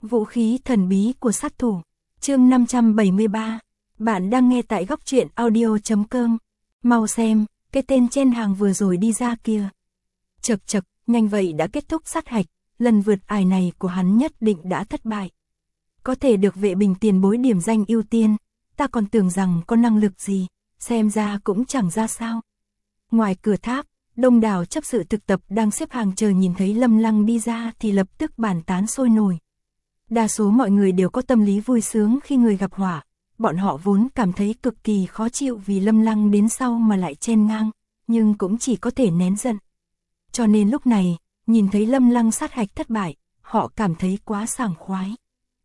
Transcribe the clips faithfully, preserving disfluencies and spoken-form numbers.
Vũ khí thần bí của sát thủ. Chương năm trăm bảy mươi ba. Bạn đang nghe tại góc truyện audio chấm com. Mau xem, cái tên trên hàng vừa rồi đi ra kia. Chậc chậc, nhanh vậy đã kết thúc sát hạch, lần vượt ải này của hắn nhất định đã thất bại. Có thể được vệ bình tiền bối điểm danh ưu tiên, ta còn tưởng rằng có năng lực gì, xem ra cũng chẳng ra sao. Ngoài cửa tháp, đông đảo chấp sự thực tập đang xếp hàng chờ nhìn thấy Lâm Lăng đi ra thì lập tức bàn tán sôi nổi. Đa số mọi người đều có tâm lý vui sướng khi người gặp họa, bọn họ vốn cảm thấy cực kỳ khó chịu vì Lâm Lăng đến sau mà lại chen ngang, nhưng cũng chỉ có thể nén giận. Cho nên lúc này, nhìn thấy Lâm Lăng sát hạch thất bại, họ cảm thấy quá sảng khoái.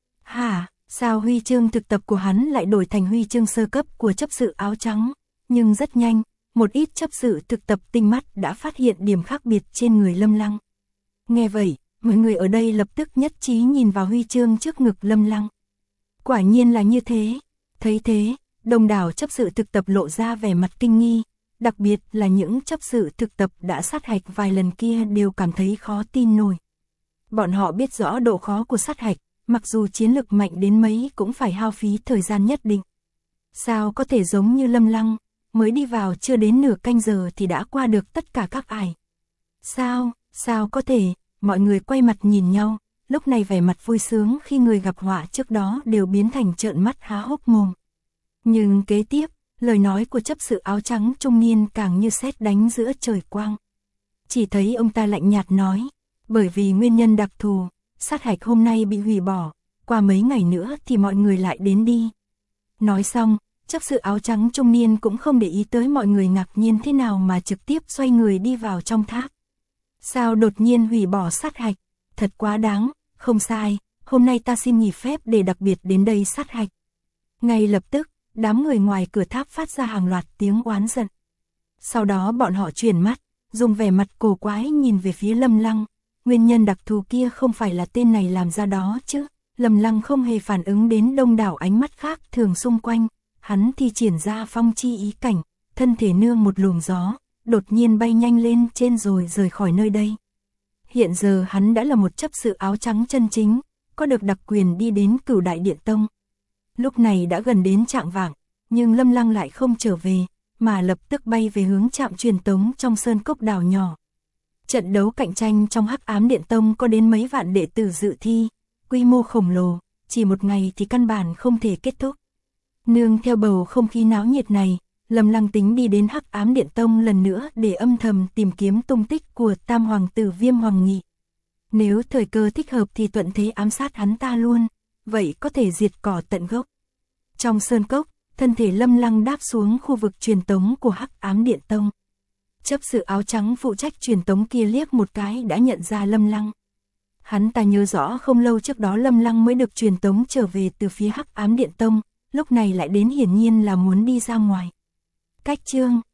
Hả, sao huy chương thực tập của hắn lại đổi thành huy chương sơ cấp của chấp sự áo trắng? Nhưng rất nhanh, một ít chấp sự thực tập tinh mắt đã phát hiện điểm khác biệt trên người Lâm Lăng. Nghe vậy, mọi người ở đây lập tức nhất trí nhìn vào huy chương trước ngực Lâm Lăng. Quả nhiên là như thế. Thấy thế, đông đảo chấp sự thực tập lộ ra vẻ mặt kinh nghi, đặc biệt là những chấp sự thực tập đã sát hạch vài lần kia đều cảm thấy khó tin nổi. Bọn họ biết rõ độ khó của sát hạch, mặc dù chiến lực mạnh đến mấy cũng phải hao phí thời gian nhất định. Sao có thể giống như Lâm Lăng, mới đi vào chưa đến nửa canh giờ thì đã qua được tất cả các ải. Sao, sao có thể, mọi người quay mặt nhìn nhau, lúc này vẻ mặt vui sướng khi người gặp họa trước đó đều biến thành trợn mắt há hốc mồm. Nhưng kế tiếp, lời nói của chấp sự áo trắng trung niên càng như sét đánh giữa trời quang. Chỉ thấy ông ta lạnh nhạt nói, bởi vì nguyên nhân đặc thù, sát hạch hôm nay bị hủy bỏ, qua mấy ngày nữa thì mọi người lại đến đi. Nói xong, chấp sự áo trắng trung niên cũng không để ý tới mọi người ngạc nhiên thế nào mà trực tiếp xoay người đi vào trong tháp. Sao đột nhiên hủy bỏ sát hạch? Thật quá đáng, không sai, hôm nay ta xin nghỉ phép để đặc biệt đến đây sát hạch. Ngay lập tức, đám người ngoài cửa tháp phát ra hàng loạt tiếng oán giận. Sau đó bọn họ chuyển mắt, dùng vẻ mặt cổ quái nhìn về phía Lâm Lăng. Nguyên nhân đặc thù kia không phải là tên này làm ra đó chứ. Lâm Lăng không hề phản ứng đến đông đảo ánh mắt khác thường xung quanh. Hắn thi triển ra phong chi ý cảnh, thân thể nương một luồng gió, đột nhiên bay nhanh lên trên rồi rời khỏi nơi đây. Hiện giờ hắn đã là một chấp sự áo trắng chân chính, có được đặc quyền đi đến Cửu Đại Điện Tông. Lúc này đã gần đến chạng vạng, nhưng Lâm Lăng lại không trở về, mà lập tức bay về hướng trạm truyền tống trong sơn cốc đảo nhỏ. Trận đấu cạnh tranh trong Hắc Ám Điện Tông có đến mấy vạn đệ tử dự thi, quy mô khổng lồ, chỉ một ngày thì căn bản không thể kết thúc. Nương theo bầu không khí náo nhiệt này, Lâm Lăng tính đi đến Hắc Ám Điện Tông lần nữa để âm thầm tìm kiếm tung tích của Tam Hoàng tử Viêm Hoàng Nghị. Nếu thời cơ thích hợp thì thuận thế ám sát hắn ta luôn, vậy có thể diệt cỏ tận gốc. Trong sơn cốc, thân thể Lâm Lăng đáp xuống khu vực truyền tống của Hắc Ám Điện Tông. Chấp sự áo trắng phụ trách truyền tống kia liếc một cái đã nhận ra Lâm Lăng. Hắn ta nhớ rõ không lâu trước đó Lâm Lăng mới được truyền tống trở về từ phía Hắc Ám Điện Tông, lúc này lại đến hiển nhiên là muốn đi ra ngoài. Cách chương,